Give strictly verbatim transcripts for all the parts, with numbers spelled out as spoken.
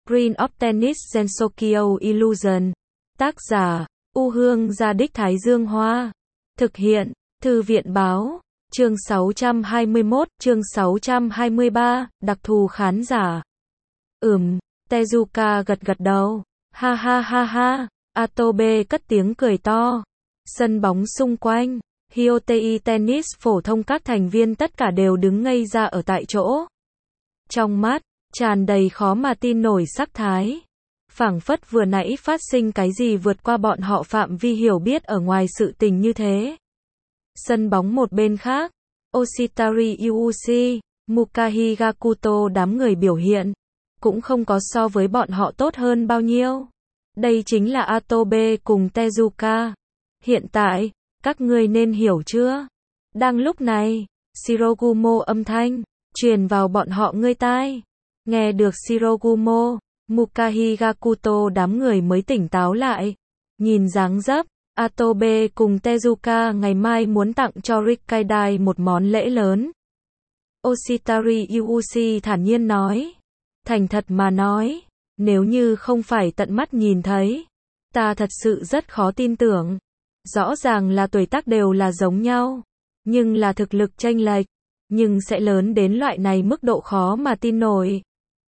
Green of Tennis Gensokyo Illusion. Tác giả, U Hương Gia Đích Thái Dương Hoa. Thực hiện, Thư viện Báo. Chương sáu trăm hai mươi mốt, chương sáu trăm hai mươi ba, đặc thù khán giả. Ừm, Tezuka gật gật đầu. Ha ha ha ha, Atobe cất tiếng cười to. Sân bóng xung quanh, Hyotei Tennis phổ thông các thành viên tất cả đều đứng ngây ra ở tại chỗ. Trong mắt, tràn đầy khó mà tin nổi sắc thái. Phảng phất vừa nãy phát sinh cái gì vượt qua bọn họ phạm vi hiểu biết ở ngoài sự tình như thế. Sân bóng một bên khác, Oshitari Yuuchi, Mukahi Gakuto đám người biểu hiện, cũng không có so với bọn họ tốt hơn bao nhiêu. Đây chính là Atobe cùng Tezuka. Hiện tại, các ngươi nên hiểu chưa? Đang lúc này, Shirogumo âm thanh truyền vào bọn họ ngươi tai. Nghe được Shirogumo, Mukahi Gakuto đám người mới tỉnh táo lại. Nhìn dáng dấp, Atobe cùng Tezuka ngày mai muốn tặng cho Rikkaidai một món lễ lớn. Oshitari Yuuchi thản nhiên nói. Thành thật mà nói, nếu như không phải tận mắt nhìn thấy, ta thật sự rất khó tin tưởng. Rõ ràng là tuổi tác đều là giống nhau, nhưng là thực lực chênh lệch, nhưng sẽ lớn đến loại này mức độ khó mà tin nổi.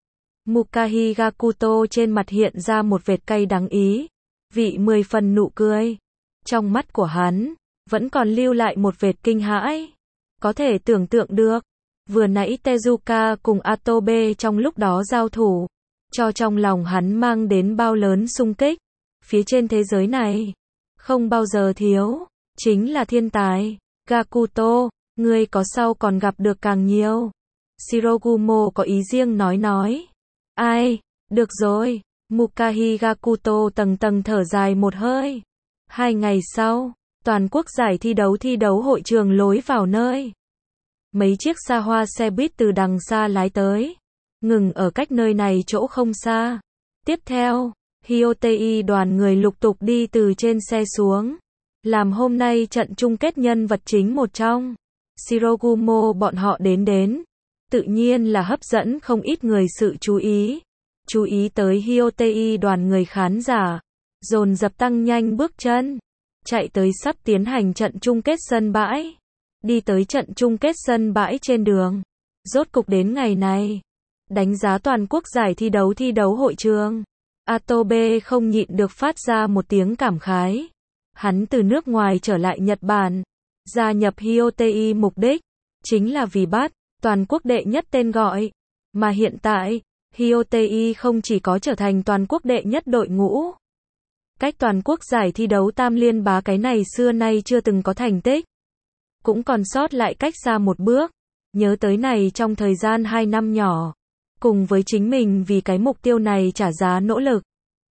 Mukahi Gakuto trên mặt hiện ra một vệt cay đắng ý, vị mười phần nụ cười. Trong mắt của hắn, vẫn còn lưu lại một vệt kinh hãi. Có thể tưởng tượng được, vừa nãy Tezuka cùng Atobe trong lúc đó giao thủ, cho trong lòng hắn mang đến bao lớn xung kích. Phía trên thế giới này, không bao giờ thiếu, chính là thiên tài. Gakuto, ngươi có sau còn gặp được càng nhiều. Shirogumo có ý riêng nói nói. Ai, được rồi, Mukahi Gakuto tầng tầng thở dài một hơi. Hai ngày sau, toàn quốc giải thi đấu thi đấu hội trường lối vào nơi. Mấy chiếc xa hoa xe buýt từ đằng xa lái tới, ngừng ở cách nơi này chỗ không xa. Tiếp theo, Hyotei đoàn người lục tục đi từ trên xe xuống, làm hôm nay trận chung kết nhân vật chính một trong. Shirogumo bọn họ đến đến, tự nhiên là hấp dẫn không ít người sự chú ý. Chú ý tới Hyotei đoàn người khán giả, dồn dập tăng nhanh bước chân, chạy tới sắp tiến hành trận chung kết sân bãi. Đi tới trận chung kết sân bãi trên đường. Rốt cục đến ngày này. Đánh giá toàn quốc giải thi đấu thi đấu hội trường. Atobe không nhịn được phát ra một tiếng cảm khái. Hắn từ nước ngoài trở lại Nhật Bản, gia nhập Hyotei mục đích chính là vì bắt toàn quốc đệ nhất tên gọi. Mà hiện tại, Hyotei không chỉ có trở thành toàn quốc đệ nhất đội ngũ. Cách toàn quốc giải thi đấu tam liên bá cái này xưa nay chưa từng có thành tích, cũng còn sót lại cách xa một bước. Nhớ tới này trong thời gian hai năm nhỏ, cùng với chính mình vì cái mục tiêu này trả giá nỗ lực,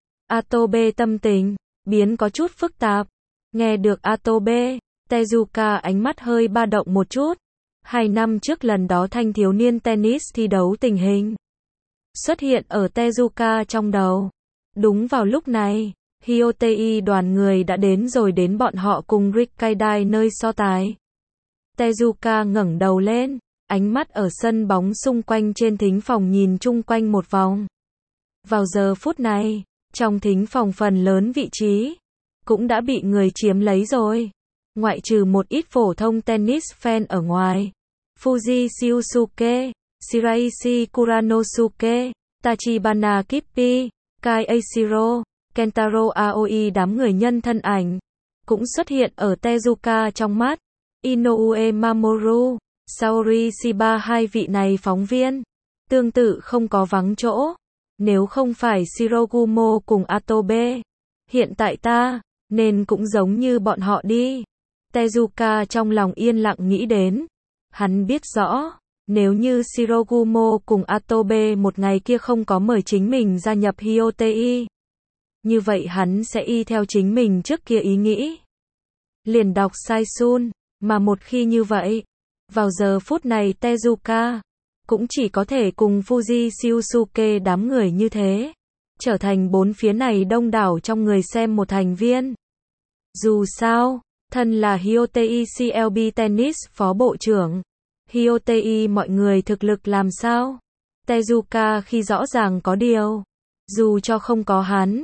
Atobe tâm tình biến có chút phức tạp. Nghe được Atobe, Tezuka ánh mắt hơi ba động một chút. Hai năm trước lần đó thanh thiếu niên tennis thi đấu tình hình xuất hiện ở Tezuka trong đầu. Đúng vào lúc này, Hyotei đoàn người đã đến rồi đến bọn họ cùng Rikkaidai nơi so tài. Tezuka ngẩng đầu lên, ánh mắt ở sân bóng xung quanh trên thính phòng nhìn chung quanh một vòng. Vào giờ phút này, trong thính phòng phần lớn vị trí cũng đã bị người chiếm lấy rồi. Ngoại trừ một ít phổ thông tennis fan ở ngoài, Fuji Shiosuke, Shiraishi Kuranosuke, Tachibana Kippi, Kai Eishiro, Kentaro Aoi đám người nhân thân ảnh cũng xuất hiện ở Tezuka trong mắt. Inoue Mamoru, Saori Shiba hai vị này phóng viên, tương tự không có vắng chỗ. Nếu không phải Shirogumo cùng Atobe, hiện tại ta, nên cũng giống như bọn họ đi. Tezuka trong lòng yên lặng nghĩ đến. Hắn biết rõ, nếu như Shirogumo cùng Atobe một ngày kia không có mời chính mình gia nhập Hyotei, như vậy hắn sẽ y theo chính mình trước kia ý nghĩ, liền đọc Saisun. Mà một khi như vậy, vào giờ phút này Tezuka cũng chỉ có thể cùng Fuji Shiosuke đám người như thế, trở thành bốn phía này đông đảo trong người xem một thành viên. Dù sao, thân là Hyotei xê lờ bê Tennis phó bộ trưởng, Hyotei mọi người thực lực làm sao? Tezuka khi rõ ràng có điều. Dù cho không có hắn,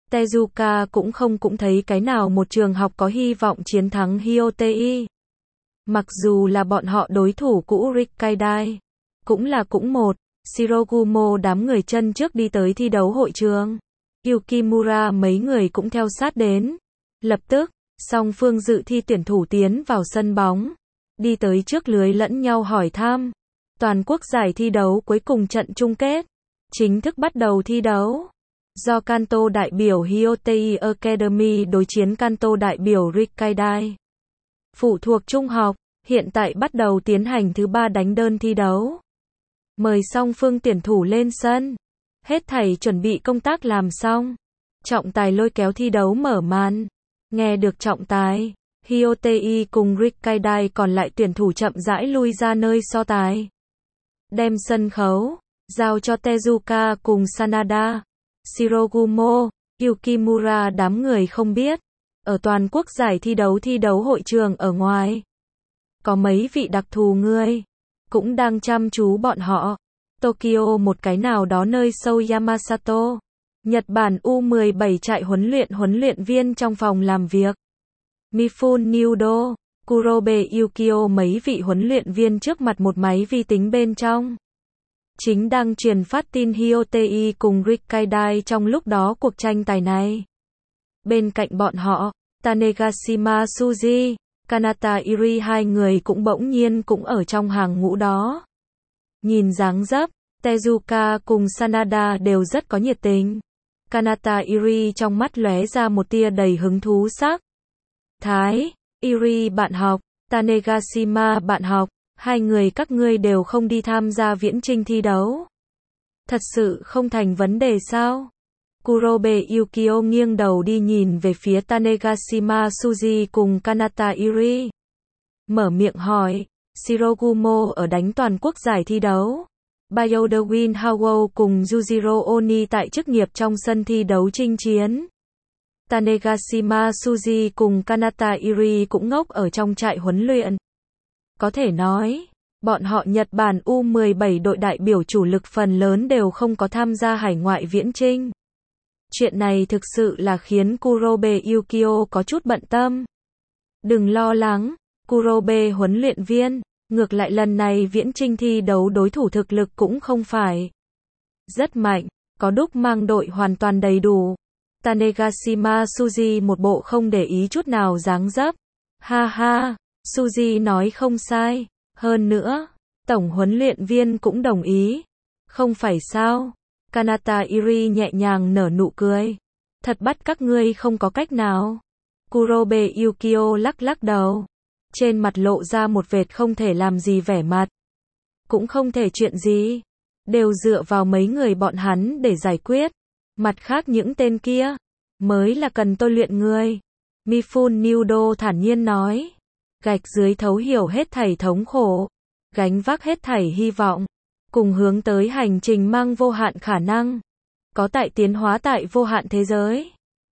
Tezuka cũng không cũng thấy cái nào một trường học có hy vọng chiến thắng Hyotei. Mặc dù là bọn họ đối thủ cũ Rikkaidai, cũng là cũng một, Shirogumo đám người chân trước đi tới thi đấu hội trường. Yukimura mấy người cũng theo sát đến. Lập tức, song phương dự thi tuyển thủ tiến vào sân bóng, đi tới trước lưới lẫn nhau hỏi thăm. Toàn quốc giải thi đấu cuối cùng trận chung kết, chính thức bắt đầu thi đấu. Do Kanto đại biểu Hyotei Academy đối chiến Kanto đại biểu Rikkaidai. Phụ thuộc trung học, hiện tại bắt đầu tiến hành thứ ba đánh đơn thi đấu. Mời song phương tuyển thủ lên sân. Hết thảy chuẩn bị công tác làm xong. Trọng tài lôi kéo thi đấu mở màn. Nghe được trọng tài, Hyotei cùng Rikkaidai còn lại tuyển thủ chậm rãi lui ra nơi so tài. Đem sân khấu, giao cho Tezuka cùng Sanada. Shirogumo, Yukimura đám người không biết. Ở toàn quốc giải thi đấu thi đấu hội trường ở ngoài. Có mấy vị đặc thù người cũng đang chăm chú bọn họ. Tokyo một cái nào đó nơi sâu Yamasato. Nhật Bản U mười bảy trại huấn luyện huấn luyện viên trong phòng làm việc. Mifune Nudo, Kurobe Yukio mấy vị huấn luyện viên trước mặt một máy vi tính bên trong. Chính đang truyền phát tin Hyotei cùng Rikkaidai trong lúc đó cuộc tranh tài này. Bên cạnh bọn họ, Tanegashima Tsuji, Kanata Iri hai người cũng bỗng nhiên cũng ở trong hàng ngũ đó. Nhìn dáng dấp, Tezuka cùng Sanada đều rất có nhiệt tình. Kanata Iri trong mắt lóe ra một tia đầy hứng thú sắc. Thái, Iri bạn học, Tanegashima bạn học, hai người các ngươi đều không đi tham gia viễn chinh thi đấu. Thật sự không thành vấn đề sao? Kurobe Yukio nghiêng đầu đi nhìn về phía Tanegashima Tsuji cùng Kanata Iri. Mở miệng hỏi, Shirogumo ở đánh toàn quốc giải thi đấu. Bayodewin Hawo cùng Yujiro Oni tại chức nghiệp trong sân thi đấu chinh chiến. Tanegashima Tsuji cùng Kanata Iri cũng ngốc ở trong trại huấn luyện. Có thể nói, bọn họ Nhật Bản U mười bảy đội đại biểu chủ lực phần lớn đều không có tham gia hải ngoại viễn chinh. Chuyện này thực sự là khiến Kurobe Yukio có chút bận tâm. Đừng lo lắng, Kurobe huấn luyện viên, ngược lại lần này viễn chinh thi đấu đối thủ thực lực cũng không phải rất mạnh, có đúc mang đội hoàn toàn đầy đủ. Tanegashima Tsuji một bộ không để ý chút nào dáng dấp. Ha ha, Tsuji nói không sai, hơn nữa, tổng huấn luyện viên cũng đồng ý. Không phải sao? Kanata Iri nhẹ nhàng nở nụ cười. Thật bắt các ngươi không có cách nào. Kurobe Yukio lắc lắc đầu. Trên mặt lộ ra một vệt không thể làm gì vẻ mặt. Cũng không thể chuyện gì. Đều dựa vào mấy người bọn hắn để giải quyết. Mặt khác những tên kia, mới là cần tôi luyện người. Mifune Nudo thản nhiên nói. Gạch dưới thấu hiểu hết thảy thống khổ. Gánh vác hết thảy hy vọng. Cùng hướng tới hành trình mang vô hạn khả năng. Có tại tiến hóa tại vô hạn thế giới.